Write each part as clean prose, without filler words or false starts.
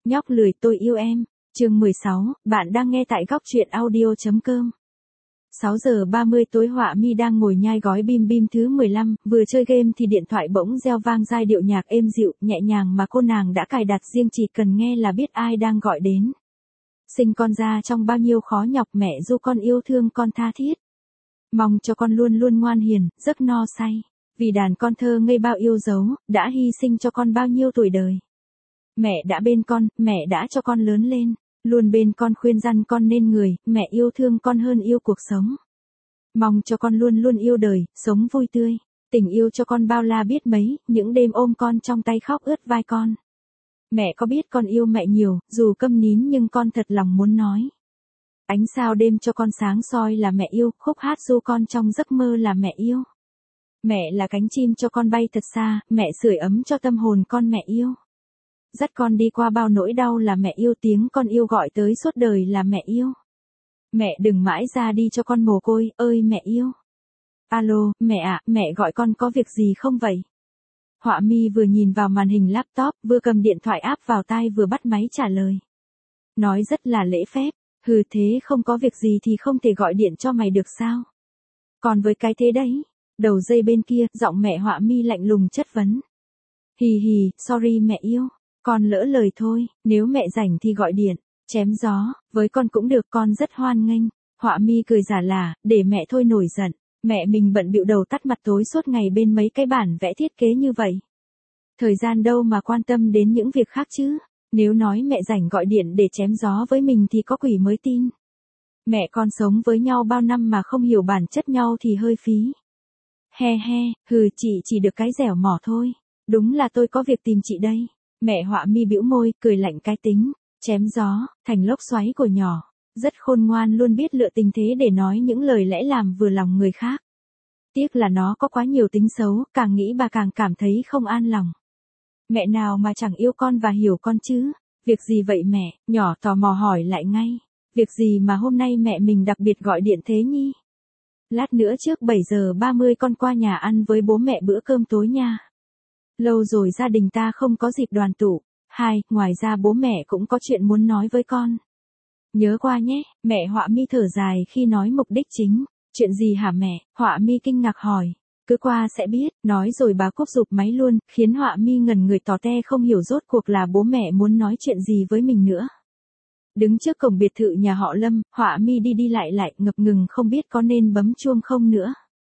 Nhóc lười tôi yêu em. Chương 16, bạn đang nghe tại góc truyện audio.com. 6 giờ 30 tối Họa Mi đang ngồi nhai gói bim bim thứ 15, vừa chơi game thì điện thoại bỗng reo vang giai điệu nhạc êm dịu, nhẹ nhàng mà cô nàng đã cài đặt riêng, chỉ cần nghe là biết ai đang gọi đến. Sinh con ra trong bao nhiêu khó nhọc, mẹ ru con yêu thương con tha thiết. Mong cho con luôn luôn ngoan hiền, giấc no say. Vì đàn con thơ ngây bao yêu dấu, đã hy sinh cho con bao nhiêu tuổi đời. Mẹ đã bên con, mẹ đã cho con lớn lên, luôn bên con khuyên răn con nên người, mẹ yêu thương con hơn yêu cuộc sống. Mong cho con luôn luôn yêu đời, sống vui tươi, tình yêu cho con bao la biết mấy, những đêm ôm con trong tay khóc ướt vai con. Mẹ có biết con yêu mẹ nhiều, dù câm nín nhưng con thật lòng muốn nói. Ánh sao đêm cho con sáng soi là mẹ yêu, khúc hát ru con trong giấc mơ là mẹ yêu. Mẹ là cánh chim cho con bay thật xa, mẹ sưởi ấm cho tâm hồn con mẹ yêu. Dắt con đi qua bao nỗi đau là mẹ yêu, tiếng con yêu gọi tới suốt đời là mẹ yêu. Mẹ đừng mãi ra đi cho con mồ côi, ơi mẹ yêu. Alo, mẹ ạ, mẹ gọi con có việc gì không vậy? Họa Mi vừa nhìn vào màn hình laptop, vừa cầm điện thoại áp vào tai vừa bắt máy trả lời. Nói rất là lễ phép, hừ thế không có việc gì thì không thể gọi điện cho mày được sao? Còn với cái thế đấy, đầu dây bên kia, giọng mẹ Họa Mi lạnh lùng chất vấn. Hì hì, sorry mẹ yêu. Con lỡ lời thôi, nếu mẹ rảnh thì gọi điện, chém gió, với con cũng được, con rất hoan nghênh. Họa Mi cười giả lả, để mẹ thôi nổi giận, mẹ mình bận bịu đầu tắt mặt tối suốt ngày bên mấy cái bản vẽ thiết kế như vậy. Thời gian đâu mà quan tâm đến những việc khác chứ, nếu nói mẹ rảnh gọi điện để chém gió với mình thì có quỷ mới tin. Mẹ con sống với nhau bao năm mà không hiểu bản chất nhau thì hơi phí. He he, hừ chị chỉ được cái dẻo mỏ thôi, đúng là tôi có việc tìm chị đây. Mẹ Họa Mi bĩu môi, cười lạnh cái tính, chém gió, thành lốc xoáy của nhỏ, rất khôn ngoan, luôn biết lựa tình thế để nói những lời lẽ làm vừa lòng người khác. Tiếc là nó có quá nhiều tính xấu, càng nghĩ bà càng cảm thấy không an lòng. Mẹ nào mà chẳng yêu con và hiểu con chứ, việc gì vậy mẹ, nhỏ tò mò hỏi lại ngay, việc gì mà hôm nay mẹ mình đặc biệt gọi điện thế nhi? Lát nữa trước 7 giờ 30 con qua nhà ăn với bố mẹ bữa cơm tối nha. Lâu rồi gia đình ta không có dịp đoàn tụ. Ngoài ra bố mẹ cũng có chuyện muốn nói với con. Nhớ qua nhé, mẹ Họa Mi thở dài khi nói mục đích chính. Chuyện gì hả mẹ? Họa Mi kinh ngạc hỏi. Cứ qua sẽ biết, nói rồi bà cúp rụp máy luôn, khiến Họa Mi ngẩn người tò te không hiểu rốt cuộc là bố mẹ muốn nói chuyện gì với mình nữa. Đứng trước cổng biệt thự nhà họ Lâm, Họa Mi đi đi lại, ngập ngừng không biết có nên bấm chuông không nữa.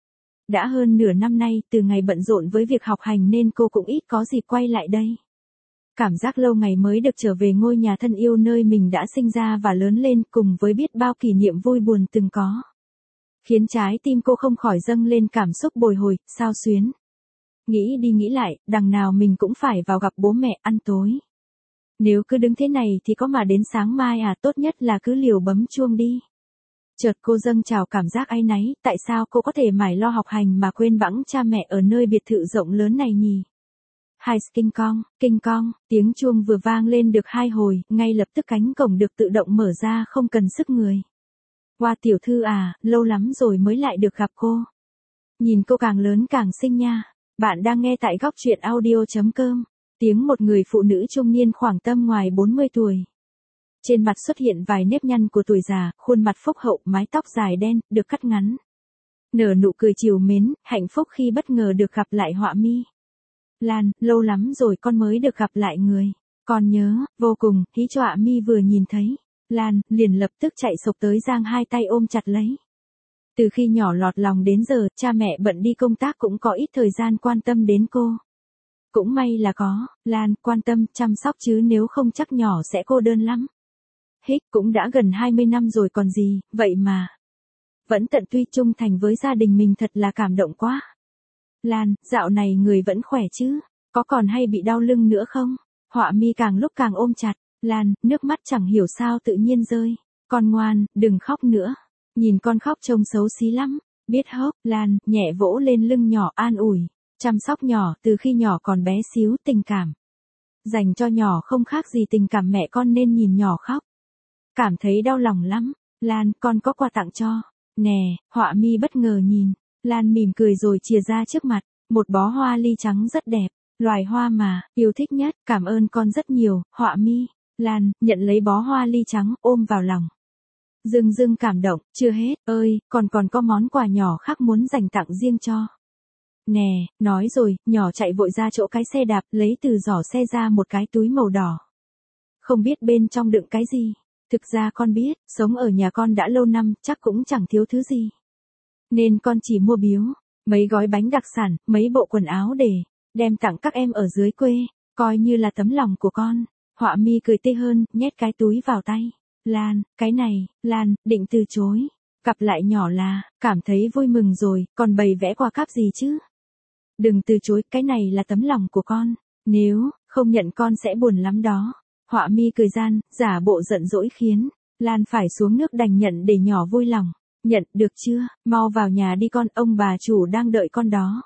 Đã hơn nửa năm nay, từ ngày bận rộn với việc học hành nên cô cũng ít có dịp quay lại đây. Cảm giác lâu ngày mới được trở về ngôi nhà thân yêu nơi mình đã sinh ra và lớn lên, cùng với biết bao kỷ niệm vui buồn từng có, khiến trái tim cô không khỏi dâng lên cảm xúc bồi hồi, xao xuyến. Nghĩ đi nghĩ lại, đằng nào mình cũng phải vào gặp bố mẹ ăn tối. Nếu cứ đứng thế này thì có mà đến sáng mai à, tốt nhất là cứ liều bấm chuông đi. Chợt cô dâng trào cảm giác áy náy, tại sao cô có thể mải lo học hành mà quên bẵng cha mẹ ở nơi biệt thự rộng lớn này nhỉ? Hai kinh cong, tiếng chuông vừa vang lên được 2 hồi, ngay lập tức cánh cổng được tự động mở ra không cần sức người. Hoa tiểu thư à, lâu lắm rồi mới lại được gặp cô. Nhìn cô càng lớn càng xinh nha. Bạn đang nghe tại góc truyện audio.com. Tiếng một người phụ nữ trung niên khoảng tầm ngoài 40 tuổi. Trên mặt xuất hiện vài nếp nhăn của tuổi già, khuôn mặt phúc hậu, mái tóc dài đen, được cắt ngắn. Nở nụ cười trìu mến, hạnh phúc khi bất ngờ được gặp lại Họa Mi. Lan, lâu lắm rồi con mới được gặp lại người. Con nhớ, vô cùng, hí cho Họa Mi vừa nhìn thấy. Lan, liền lập tức chạy sộc tới giang hai tay ôm chặt lấy. Từ khi nhỏ lọt lòng đến giờ, cha mẹ bận đi công tác cũng có ít thời gian quan tâm đến cô. Cũng may là có, Lan, quan tâm, chăm sóc chứ nếu không chắc nhỏ sẽ cô đơn lắm. Cũng đã gần 20 năm rồi còn gì, vậy mà vẫn tận tụy trung thành với gia đình mình, thật là cảm động quá. Lan, dạo này người vẫn khỏe chứ, có còn hay bị đau lưng nữa không? Họa Mi càng lúc càng ôm chặt, Lan, nước mắt chẳng hiểu sao tự nhiên rơi. Con ngoan, đừng khóc nữa. Nhìn con khóc trông xấu xí lắm, biết hốc, Lan, nhẹ vỗ lên lưng nhỏ an ủi, chăm sóc nhỏ từ khi nhỏ còn bé xíu, tình cảm dành cho nhỏ không khác gì tình cảm mẹ con nên nhìn nhỏ khóc. Cảm thấy đau lòng lắm. Lan, con có quà tặng cho. Nè, Họa Mi bất ngờ nhìn. Lan mỉm cười rồi chìa ra trước mặt. Một bó hoa ly trắng rất đẹp. Loài hoa mà, yêu thích nhất. Cảm ơn con rất nhiều, Họa Mi. Lan, nhận lấy bó hoa ly trắng, ôm vào lòng. Dưng dưng cảm động, chưa hết, ơi, còn có món quà nhỏ khác muốn dành tặng riêng cho. Nè, nói rồi, nhỏ chạy vội ra chỗ cái xe đạp, lấy từ giỏ xe ra một cái túi màu đỏ. Không biết bên trong đựng cái gì. Thực ra con biết, sống ở nhà con đã lâu năm, chắc cũng chẳng thiếu thứ gì. Nên con chỉ mua biếu, mấy gói bánh đặc sản, mấy bộ quần áo để đem tặng các em ở dưới quê, coi như là tấm lòng của con. Họa mi cười tê hơn, nhét cái túi vào tay. Lan, cái này, Lan, định từ chối. Gặp lại nhỏ là, cảm thấy vui mừng rồi, còn bày vẽ quà cáp gì chứ? Đừng từ chối, cái này là tấm lòng của con. Nếu không nhận con sẽ buồn lắm đó. Họa mi cười gian, giả bộ giận dỗi khiến Lan phải xuống nước đành nhận để nhỏ vui lòng. Nhận, được chưa, mau vào nhà đi con, ông bà chủ đang đợi con đó.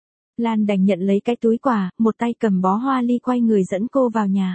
Lan đành nhận lấy cái túi quà, một tay cầm bó hoa ly quay người dẫn cô vào nhà.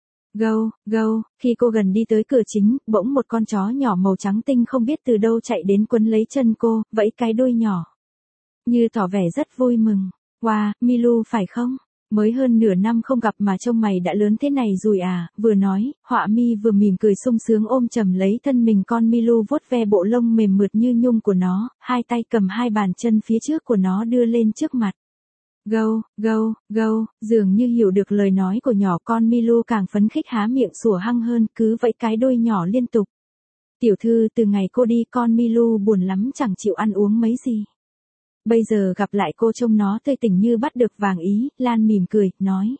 Gâu, gâu, khi cô gần đi tới cửa chính, bỗng một con chó nhỏ màu trắng tinh không biết từ đâu chạy đến quấn lấy chân cô, vẫy cái đuôi nhỏ. Như tỏ vẻ rất vui mừng. Wow, Milu phải không? Mới hơn nửa năm không gặp mà trông mày đã lớn thế này rồi à, vừa nói, Họa mi vừa mỉm cười sung sướng ôm chầm lấy thân mình con Milu vuốt ve bộ lông mềm mượt như nhung của nó, hai tay cầm hai bàn chân phía trước của nó đưa lên trước mặt. Gâu, gâu, gâu, dường như hiểu được lời nói của nhỏ con Milu càng phấn khích há miệng sủa hăng hơn, cứ vẫy cái đuôi nhỏ liên tục. Tiểu thư từ ngày cô đi con Milu buồn lắm chẳng chịu ăn uống mấy gì. Bây giờ gặp lại cô trông nó tươi tỉnh như bắt được vàng ý, Lan mỉm cười, nói.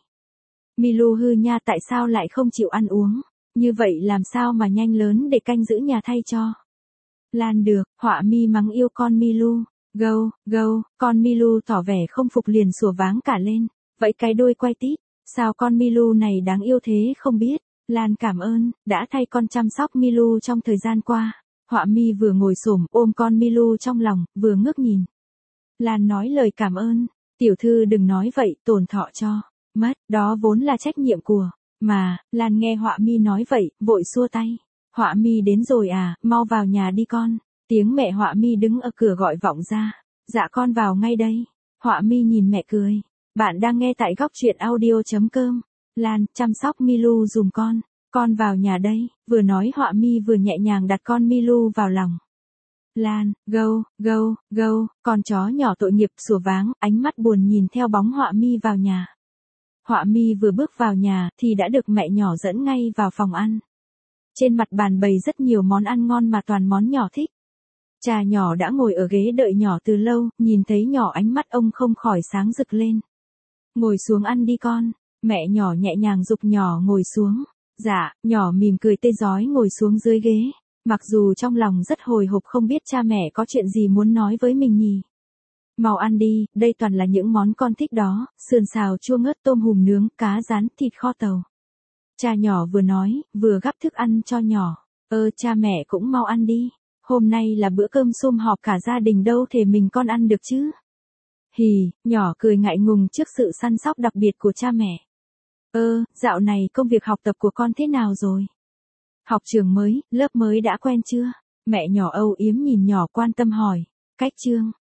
Milu hư nha tại sao lại không chịu ăn uống, như vậy làm sao mà nhanh lớn để canh giữ nhà thay cho. Lan được, Họa mi mắng yêu con Milu. Gâu, gâu, con Milu tỏ vẻ không phục liền sủa váng cả lên, vẫy cái đuôi quay tít, sao con Milu này đáng yêu thế không biết. Lan cảm ơn, đã thay con chăm sóc Milu trong thời gian qua. Họa mi vừa ngồi xổm ôm con Milu trong lòng, vừa ngước nhìn. Lan nói lời cảm ơn, tiểu thư đừng nói vậy, tổn thọ cho, mất, đó vốn là trách nhiệm của, mà, Lan nghe Họa mi nói vậy, vội xua tay. Họa mi đến rồi à, mau vào nhà đi con. Tiếng mẹ Họa mi đứng ở cửa gọi vọng ra. Dạ con vào ngay đây. Họa mi nhìn mẹ cười. Bạn đang nghe tại góc truyện audio.com. Lan, chăm sóc Milu dùm con. Con vào nhà đây. Vừa nói Họa mi vừa nhẹ nhàng đặt con Milu vào lòng. Lan, gâu, gâu, gâu, con chó nhỏ tội nghiệp sủa váng, ánh mắt buồn nhìn theo bóng Họa mi vào nhà. Họa mi vừa bước vào nhà thì đã được mẹ nhỏ dẫn ngay vào phòng ăn. Trên mặt bàn bày rất nhiều món ăn ngon mà toàn món nhỏ thích. Cha nhỏ đã ngồi ở ghế đợi nhỏ từ lâu, nhìn thấy nhỏ ánh mắt ông không khỏi sáng rực lên. Ngồi xuống ăn đi con, mẹ nhỏ nhẹ nhàng giục nhỏ ngồi xuống. Dạ, nhỏ mỉm cười tê rói ngồi xuống dưới ghế, mặc dù trong lòng rất hồi hộp không biết cha mẹ có chuyện gì muốn nói với mình nhỉ. Mau ăn đi, đây toàn là những món con thích đó, sườn xào chua ngớt tôm hùm nướng, cá rán, thịt kho tàu. Cha nhỏ vừa nói, vừa gắp thức ăn cho nhỏ. Cha mẹ cũng mau ăn đi. Hôm nay là bữa cơm sum họp cả gia đình đâu thể mình con ăn được chứ. Hì, nhỏ cười ngại ngùng trước sự săn sóc đặc biệt của cha mẹ. Dạo này công việc học tập của con thế nào rồi? Học trường mới, lớp mới đã quen chưa? Mẹ nhỏ âu yếm nhìn nhỏ quan tâm hỏi. Cách chương,